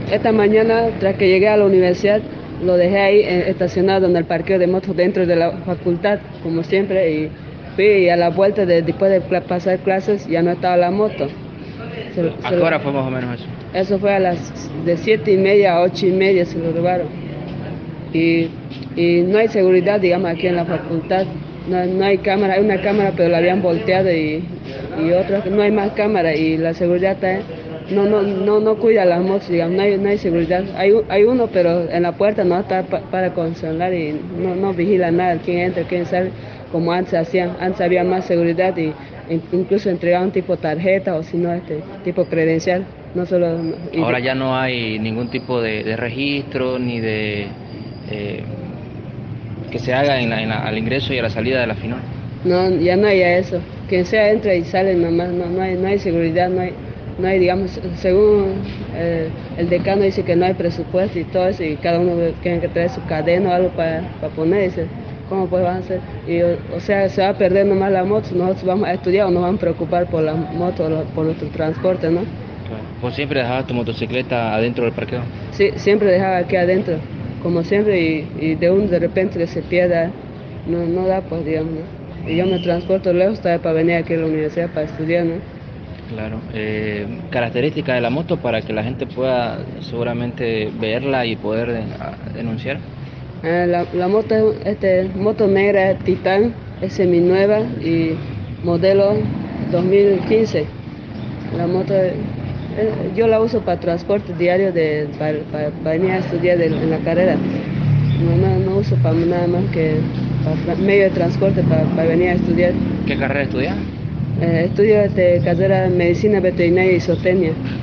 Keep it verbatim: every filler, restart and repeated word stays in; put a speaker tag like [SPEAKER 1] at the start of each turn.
[SPEAKER 1] esta mañana, tras que llegué a la universidad, lo dejé ahí eh, estacionado en el parqueo de motos dentro de la facultad, como siempre, y fui y a la vuelta de, después de cla- pasar clases ya no estaba la moto. Se-
[SPEAKER 2] ¿A
[SPEAKER 1] se
[SPEAKER 2] qué
[SPEAKER 1] lo-
[SPEAKER 2] hora fue más o menos eso?
[SPEAKER 1] eso fue a las de siete y media a ocho y media se lo robaron. Y, y no hay seguridad, digamos, aquí en la facultad. No, no hay cámara, hay una cámara, pero la habían volteado y, y otra, no hay más cámara y la seguridad está, no, no, no, no cuida las motos, digamos, no hay, no hay seguridad. Hay, u- hay uno, pero en la puerta no está pa- para controlar y no, no vigila nada, quién entra, quién sale, como antes hacían. Antes había más seguridad y in- incluso entregaban tipo tarjeta o si no, este tipo credencial, no solo... y
[SPEAKER 2] Ahora
[SPEAKER 1] de-
[SPEAKER 2] ya no hay ningún tipo de, de registro ni de eh, que se haga en la- en la- al ingreso y a la salida de la final.
[SPEAKER 1] No, ya no hay eso. Quien sea entra y sale nomás, no, no hay, no hay seguridad, no hay, no hay, digamos, según eh, el decano dice que no hay presupuesto y todo eso, y cada uno tiene que traer su cadena o algo para, para ponerse. ¿Cómo pues van a hacer? Y, o, o sea, se va a perder nomás la moto, nosotros vamos a estudiar o nos vamos a preocupar por la moto, o la- por nuestro transporte, ¿no?
[SPEAKER 2] Claro. ¿Vos siempre dejabas tu motocicleta adentro del parqueo?
[SPEAKER 1] Sí, siempre dejaba aquí adentro, como siempre, y, y de un de repente que se pierda, no, no da pues, digamos, ¿no? Y yo me transporto lejos también para venir aquí a la universidad para estudiar, ¿no?
[SPEAKER 2] Claro. Eh, características de la moto para que la gente pueda seguramente verla y poder eh, a- denunciar.
[SPEAKER 1] Ah, la, la moto es este, moto negra Titan, es seminueva y modelo dos mil quince. La moto, eh, eh, yo la uso para transporte diario de, para, para- para venir a estudiar de- en la carrera. No, no, no uso para nada más que para tra- medio de transporte para, para venir a estudiar.
[SPEAKER 2] ¿Qué carrera estudias?
[SPEAKER 1] Eh, estudio este, carrera de medicina veterinaria y zootecnia.